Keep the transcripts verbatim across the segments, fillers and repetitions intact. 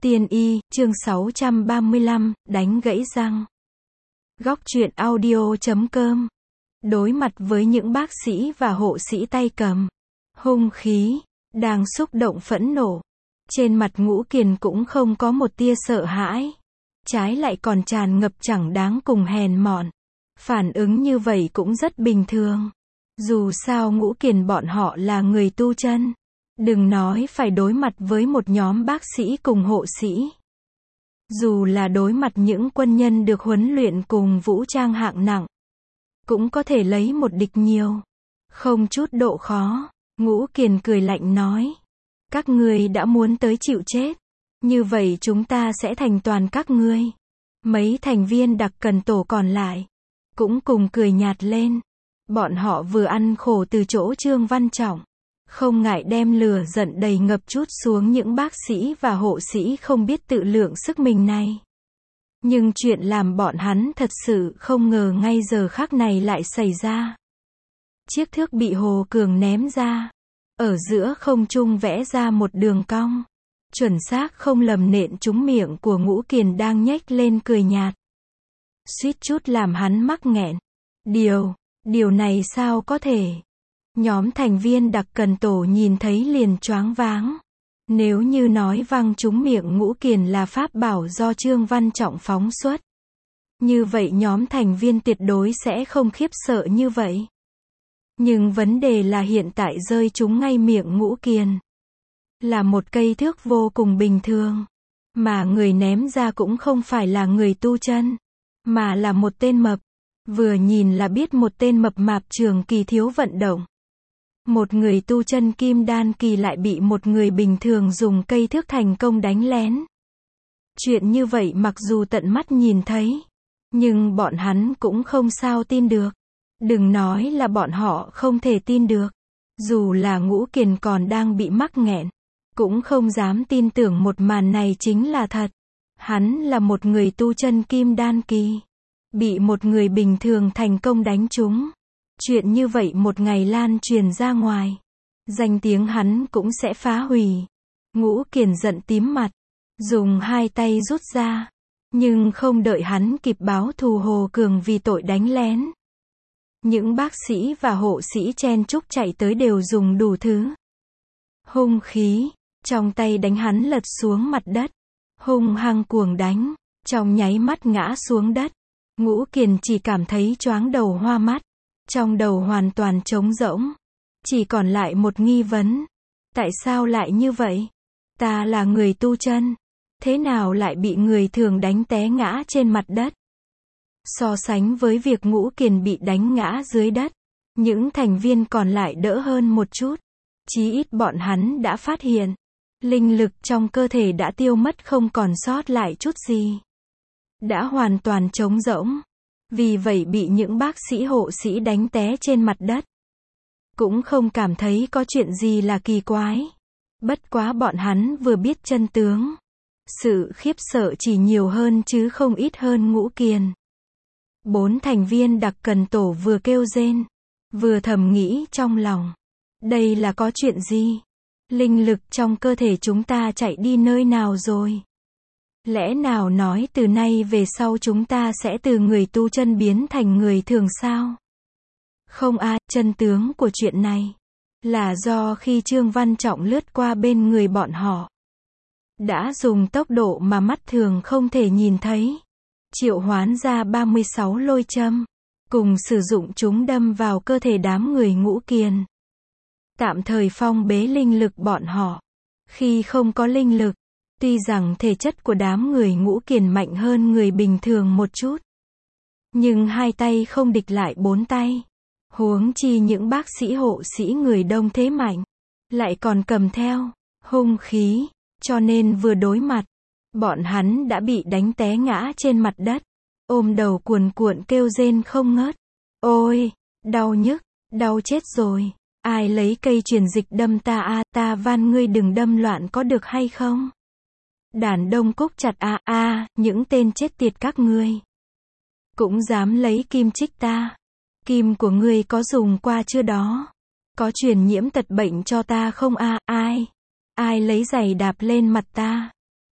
Tiên y, chương sáu trăm ba mươi lăm, đánh gãy răng. Góc truyện audio chấm com. Đối mặt với những bác sĩ và hộ sĩ tay cầm hung khí, đang xúc động phẫn nộ, trên mặt Ngũ Kiền cũng không có một tia sợ hãi, trái lại còn tràn ngập chẳng đáng cùng hèn mọn. Phản ứng như vậy cũng rất bình thường. Dù sao Ngũ Kiền bọn họ là người tu chân. Đừng nói phải đối mặt với một nhóm bác sĩ cùng hộ sĩ. Dù là đối mặt những quân nhân được huấn luyện cùng vũ trang hạng nặng, cũng có thể lấy một địch nhiều. Không chút độ khó. Ngũ Kiền cười lạnh nói. Các ngươi đã muốn tới chịu chết. Như vậy chúng ta sẽ thành toàn các ngươi. Mấy thành viên đặc cần tổ còn lại cũng cùng cười nhạt lên. Bọn họ vừa ăn khổ từ chỗ Trương Văn Trọng, không ngại đem lửa giận đầy ngập chút xuống những bác sĩ và hộ sĩ không biết tự lượng sức mình này. Nhưng chuyện làm bọn hắn thật sự không ngờ ngay giờ khắc này lại xảy ra. Chiếc thước bị Hồ Cường ném ra, ở giữa không trung vẽ ra một đường cong, chuẩn xác không lầm nện trúng miệng của Ngũ Kiền đang nhếch lên cười nhạt. Suýt chút làm hắn mắc nghẹn. Điều, điều này sao có thể? Nhóm thành viên đặc cần tổ nhìn thấy liền choáng váng. Nếu như nói văng trúng miệng Ngũ Kiền là pháp bảo do Trương Văn Trọng phóng xuất, như vậy nhóm thành viên tuyệt đối sẽ không khiếp sợ như vậy. Nhưng vấn đề là hiện tại rơi trúng ngay miệng Ngũ Kiền là một cây thước vô cùng bình thường, mà người ném ra cũng không phải là người tu chân, mà là một tên mập. Vừa nhìn là biết một tên mập mạp trường kỳ thiếu vận động. Một người tu chân kim đan kỳ lại bị một người bình thường dùng cây thước thành công đánh lén. Chuyện như vậy mặc dù tận mắt nhìn thấy, nhưng bọn hắn cũng không sao tin được. Đừng nói là bọn họ không thể tin được. Dù là Ngũ Kiền còn đang bị mắc nghẹn, cũng không dám tin tưởng một màn này chính là thật. Hắn là một người tu chân kim đan kỳ, bị một người bình thường thành công đánh trúng. Chuyện như vậy một ngày lan truyền ra ngoài, danh tiếng hắn cũng sẽ phá hủy. Ngũ Kiền giận tím mặt, dùng hai tay rút ra, nhưng không đợi hắn kịp báo thù Hồ Cường vì tội đánh lén. Những bác sĩ và hộ sĩ chen chúc chạy tới đều dùng đủ thứ hung khí, trong tay đánh hắn lật xuống mặt đất, hung hăng cuồng đánh, trong nháy mắt ngã xuống đất. Ngũ Kiền chỉ cảm thấy choáng đầu hoa mắt, trong đầu hoàn toàn trống rỗng, chỉ còn lại một nghi vấn. Tại sao lại như vậy? Ta là người tu chân, thế nào lại bị người thường đánh té ngã trên mặt đất? So sánh với việc Ngũ Kiền bị đánh ngã dưới đất, những thành viên còn lại đỡ hơn một chút. Chí ít bọn hắn đã phát hiện, linh lực trong cơ thể đã tiêu mất không còn sót lại chút gì. Đã hoàn toàn trống rỗng. Vì vậy bị những bác sĩ hộ sĩ đánh té trên mặt đất, cũng không cảm thấy có chuyện gì là kỳ quái. Bất quá bọn hắn vừa biết chân tướng, sự khiếp sợ chỉ nhiều hơn chứ không ít hơn Ngũ Kiền. Bốn thành viên đặc cần tổ vừa kêu rên, vừa thầm nghĩ trong lòng. Đây là có chuyện gì? Linh lực trong cơ thể chúng ta chạy đi nơi nào rồi? Lẽ nào nói từ nay về sau chúng ta sẽ từ người tu chân biến thành người thường sao? Không a, chân tướng của chuyện này là do khi Trương Văn Trọng lướt qua bên người bọn họ, đã dùng tốc độ mà mắt thường không thể nhìn thấy, triệu hoán ra ba mươi sáu lôi châm, cùng sử dụng chúng đâm vào cơ thể đám người Ngũ Kiền, tạm thời phong bế linh lực bọn họ. Khi không có linh lực, tuy rằng thể chất của đám người Ngũ Kiền mạnh hơn người bình thường một chút, nhưng hai tay không địch lại bốn tay. Huống chi những bác sĩ hộ sĩ người đông thế mạnh, lại còn cầm theo hung khí, cho nên vừa đối mặt, bọn hắn đã bị đánh té ngã trên mặt đất, ôm đầu cuồn cuộn kêu rên không ngớt. Ôi, đau nhức, đau chết rồi. Ai lấy cây truyền dịch đâm ta a, ta van ngươi đừng đâm loạn có được hay không? Đàn đông cúc chặt a a, những tên chết tiệt các ngươi cũng dám lấy kim chích ta. Kim của ngươi có dùng qua chưa đó? Có truyền nhiễm tật bệnh cho ta không a? Ai? Ai lấy giày đạp lên mặt ta?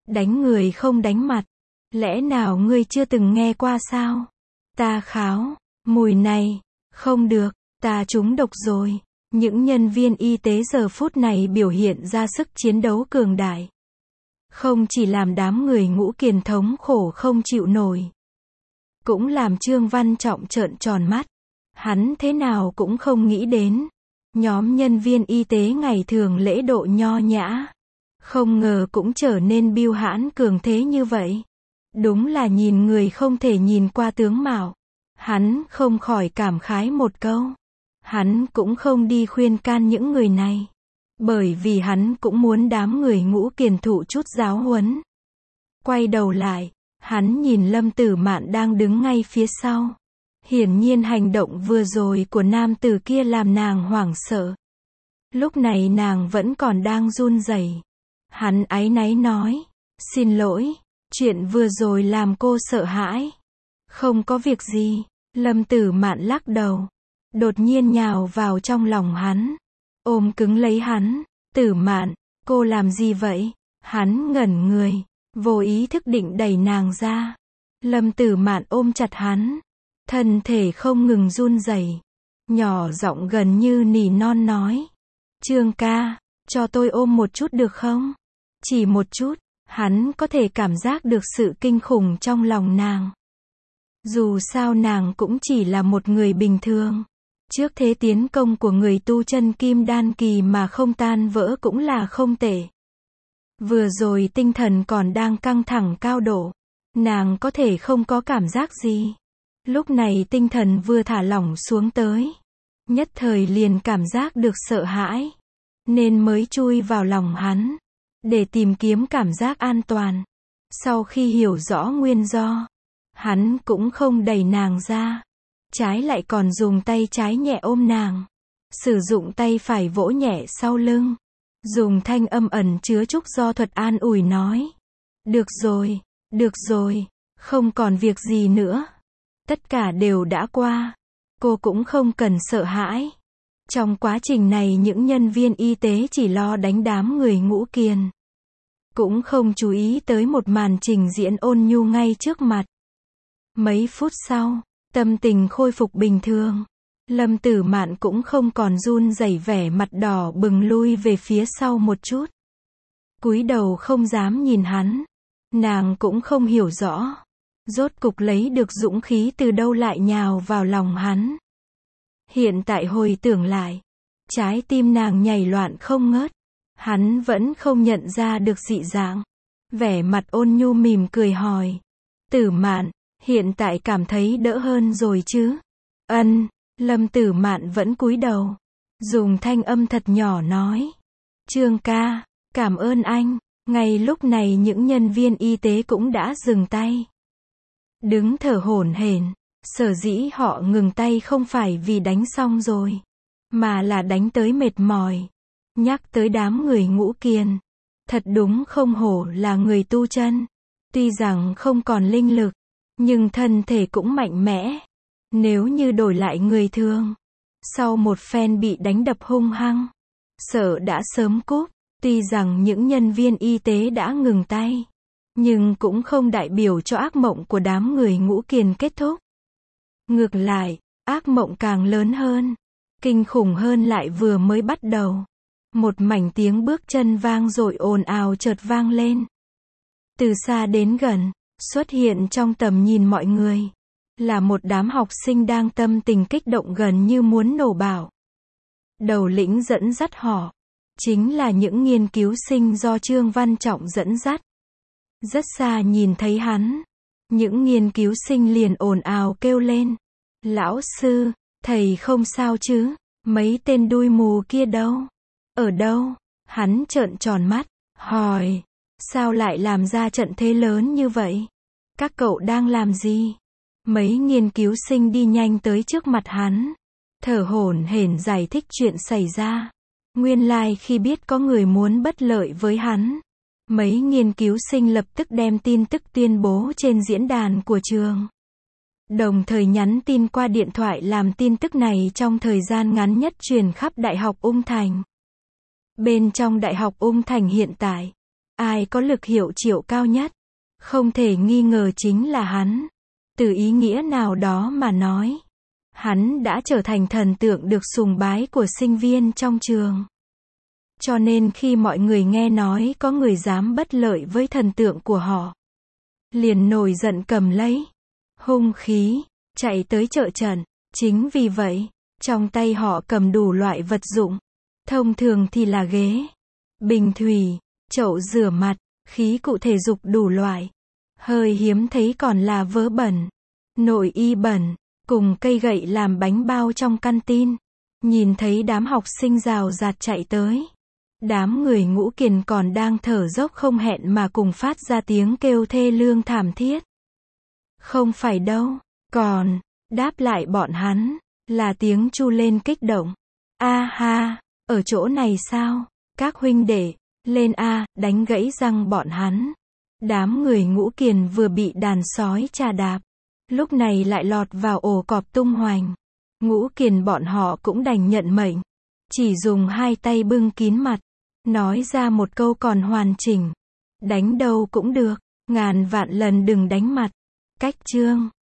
Đánh người không đánh mặt. Lẽ nào ngươi chưa từng nghe qua sao? Ta kháo. Mùi này. Không được. Ta trúng độc rồi. Những nhân viên y tế giờ phút này biểu hiện ra sức chiến đấu cường đại. Không chỉ làm đám người Ngũ Kiền thống khổ không chịu nổi. Cũng làm Trương Văn Trọng trợn tròn mắt. Hắn thế nào cũng không nghĩ đến. Nhóm nhân viên y tế ngày thường lễ độ nho nhã. Không ngờ cũng trở nên bưu hãn cường thế như vậy. Đúng là nhìn người không thể nhìn qua tướng mạo. Hắn không khỏi cảm khái một câu. Hắn cũng không đi khuyên can những người này. Bởi vì hắn cũng muốn đám người Ngũ Kiền thụ chút giáo huấn. Quay đầu lại, hắn nhìn Lâm Tử Mạn đang đứng ngay phía sau. Hiển nhiên hành động vừa rồi của nam tử kia làm nàng hoảng sợ. Lúc này nàng vẫn còn đang run rẩy. Hắn áy náy nói, xin lỗi, chuyện vừa rồi làm cô sợ hãi. Không có việc gì. Lâm Tử Mạn lắc đầu. Đột nhiên nhào vào trong lòng hắn. Ôm cứng lấy hắn. Tử Mạn, cô làm gì vậy? Hắn ngẩn người. Vô ý thức định đẩy nàng ra. Lâm Tử Mạn ôm chặt hắn. Thân thể không ngừng run rẩy. Nhỏ giọng gần như nỉ non nói. Trương ca, cho tôi ôm một chút được không? Chỉ một chút. Hắn có thể cảm giác được sự kinh khủng trong lòng nàng. Dù sao nàng cũng chỉ là một người bình thường. Trước thế tiến công của người tu chân kim đan kỳ mà không tan vỡ cũng là không tệ. Vừa rồi tinh thần còn đang căng thẳng cao độ. Nàng có thể không có cảm giác gì. Lúc này tinh thần vừa thả lỏng xuống tới. Nhất thời liền cảm giác được sợ hãi. Nên mới chui vào lòng hắn. Để tìm kiếm cảm giác an toàn. Sau khi hiểu rõ nguyên do. Hắn cũng không đẩy nàng ra. Trái lại còn dùng tay trái nhẹ ôm nàng. Sử dụng tay phải vỗ nhẹ sau lưng. Dùng thanh âm ẩn chứa chút do thuật an ủi nói. Được rồi, được rồi, không còn việc gì nữa. Tất cả đều đã qua. Cô cũng không cần sợ hãi. Trong quá trình này những nhân viên y tế chỉ lo đánh đám người Ngũ Kiền. Cũng không chú ý tới một màn trình diễn ôn nhu ngay trước mặt. Mấy phút sau, tâm tình khôi phục bình thường. Lâm Tử Mạn cũng không còn run rẩy, vẻ mặt đỏ bừng lui về phía sau một chút. Cúi đầu không dám nhìn hắn. Nàng cũng không hiểu rõ. Rốt cục lấy được dũng khí từ đâu lại nhào vào lòng hắn. Hiện tại hồi tưởng lại. Trái tim nàng nhảy loạn không ngớt. Hắn vẫn không nhận ra được dị dạng. Vẻ mặt ôn nhu mỉm cười hỏi. Tử Mạn, hiện tại cảm thấy đỡ hơn rồi chứ? Ân. Lâm Tử Mạn vẫn cúi đầu. Dùng thanh âm thật nhỏ nói. Trương ca, cảm ơn anh. Ngay lúc này những nhân viên y tế cũng đã dừng tay. Đứng thở hổn hển. Sở dĩ họ ngừng tay không phải vì đánh xong rồi. Mà là đánh tới mệt mỏi. Nhắc tới đám người Ngũ Kiền. Thật đúng không hổ là người tu chân. Tuy rằng không còn linh lực. Nhưng thân thể cũng mạnh mẽ. Nếu như đổi lại người thường. Sau một phen bị đánh đập hung hăng. Sợ đã sớm cúp. Tuy rằng những nhân viên y tế đã ngừng tay. Nhưng cũng không đại biểu cho ác mộng của đám người Ngũ Kiền kết thúc. Ngược lại, ác mộng càng lớn hơn. Kinh khủng hơn lại vừa mới bắt đầu. Một mảnh tiếng bước chân vang dội ồn ào chợt vang lên. Từ xa đến gần, xuất hiện trong tầm nhìn mọi người. Là một đám học sinh đang tâm tình kích động gần như muốn nổ bạo. Đầu lĩnh dẫn dắt họ. Chính là những nghiên cứu sinh do Trương Văn Trọng dẫn dắt. Rất xa nhìn thấy hắn. Những nghiên cứu sinh liền ồn ào kêu lên. Lão sư, thầy không sao chứ? Mấy tên đuôi mù kia đâu? Ở đâu? Hắn trợn tròn mắt, hỏi. Sao lại làm ra trận thế lớn như vậy? Các cậu đang làm gì? Mấy nghiên cứu sinh đi nhanh tới trước mặt hắn. Thở hổn hển giải thích chuyện xảy ra. Nguyên lai khi biết có người muốn bất lợi với hắn. Mấy nghiên cứu sinh lập tức đem tin tức tuyên bố trên diễn đàn của trường. Đồng thời nhắn tin qua điện thoại làm tin tức này trong thời gian ngắn nhất truyền khắp Đại học Ung Thành. Bên trong Đại học Ung Thành hiện tại, Ai có lực hiệu triệu cao nhất? Không thể nghi ngờ chính là hắn. Từ ý nghĩa nào đó mà nói, hắn đã trở thành thần tượng được sùng bái của sinh viên trong trường. Cho nên khi mọi người nghe nói có người dám bất lợi với thần tượng của họ, liền nổi giận cầm lấy hung khí, chạy tới trợ trận. Chính vì vậy, trong tay họ cầm đủ loại vật dụng. Thông thường thì là ghế, bình thủy, chậu rửa mặt, khí cụ thể dục đủ loại. Hơi hiếm thấy còn là vớ bẩn, nội y bẩn, cùng cây gậy làm bánh bao trong căn tin. Nhìn thấy đám học sinh rào rạt chạy tới. Đám người Ngũ Kiền còn đang thở dốc không hẹn mà cùng phát ra tiếng kêu thê lương thảm thiết. Không phải đâu, còn, đáp lại bọn hắn, là tiếng chu lên kích động. A ha, ở chỗ này sao? Các huynh đệ, lên a, đánh gãy răng bọn hắn. Đám người Ngũ Kiền vừa bị đàn sói chà đạp, lúc này lại lọt vào ổ cọp tung hoành. Ngũ Kiền bọn họ cũng đành nhận mệnh, chỉ dùng hai tay bưng kín mặt, nói ra một câu còn hoàn chỉnh. Đánh đâu cũng được, ngàn vạn lần đừng đánh mặt. Cách chương